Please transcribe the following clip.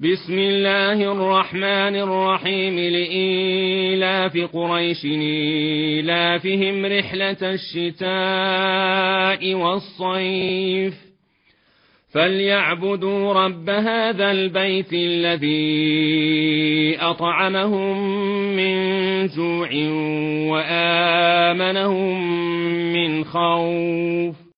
بسم الله الرحمن الرحيم لإيلاف قريش إيلافهم رحلة الشتاء والصيف فليعبدوا رب هذا البيت الذي أطعمهم من جوع وآمنهم من خوف